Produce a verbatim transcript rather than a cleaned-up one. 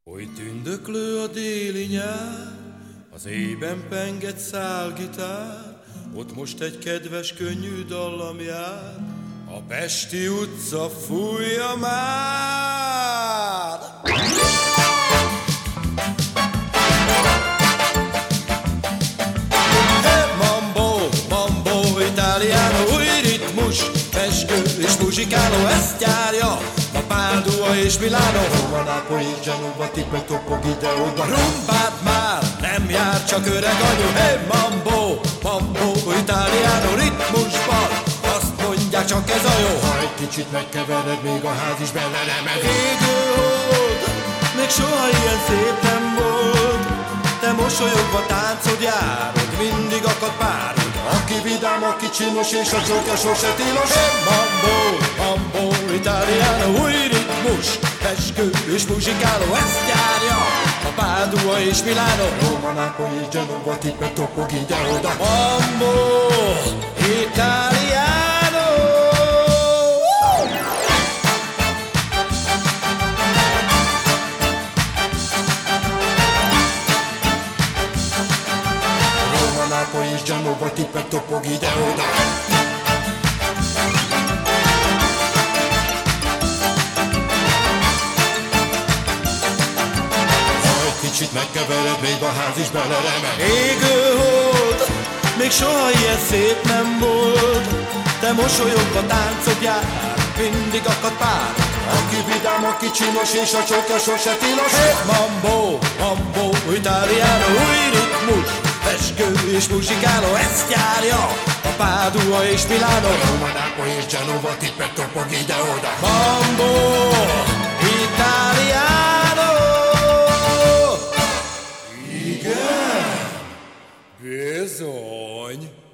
Oly tündöklő a déli nyár, az éjben penget szálgitár, ott most egy kedves, könnyű dallam jár, a pesti utca fújja már! Hey, mambo, mambo, italiano, új ritmus, pezsgő és muzsikáló, ezt járja a Pádua és Milánó. Roma, Nápoly és Genova, tippek topog ide-oda. Rumbát már nem jár, csak öreg anyu. Hey, mambo, mambo, italiano, ritmusban, azt mondják, csak ez a jó. Ha egy kicsit megkevered, még a ház is benne remeg. Égő hold, még soha ilyen szép nem volt, te mosolyogva táncod járod, mindig akad párod. Aki vidám, aki csinos, és a csókja sose tilos. Hey, mambo, mambo, italiano, új ritmus, pezsgő és muzsikáló, ezt járja a Pádua és Milánó. Roma, Nápoly és Genova, tippek topog ide-oda. Mambo, italiano. Roma, Nápoly és Genova, tippek topog ide-oda. Kicsit megkevered, még a ház is beleremeg. Égő hold, még soha ilyen szép nem volt, te mosolyogva táncod jár, mindig akad pár. Aki vidám, aki csinos, és a csókja sose tilos. Hey, mambo, mambo, italiano, új ritmus, pezsgő és muzsikáló, ezt járja a Pádua és Milánó. Roma, Nápoly és Genova, tippek topog ide-oda. Mambo, italiano. Igen? Bizony.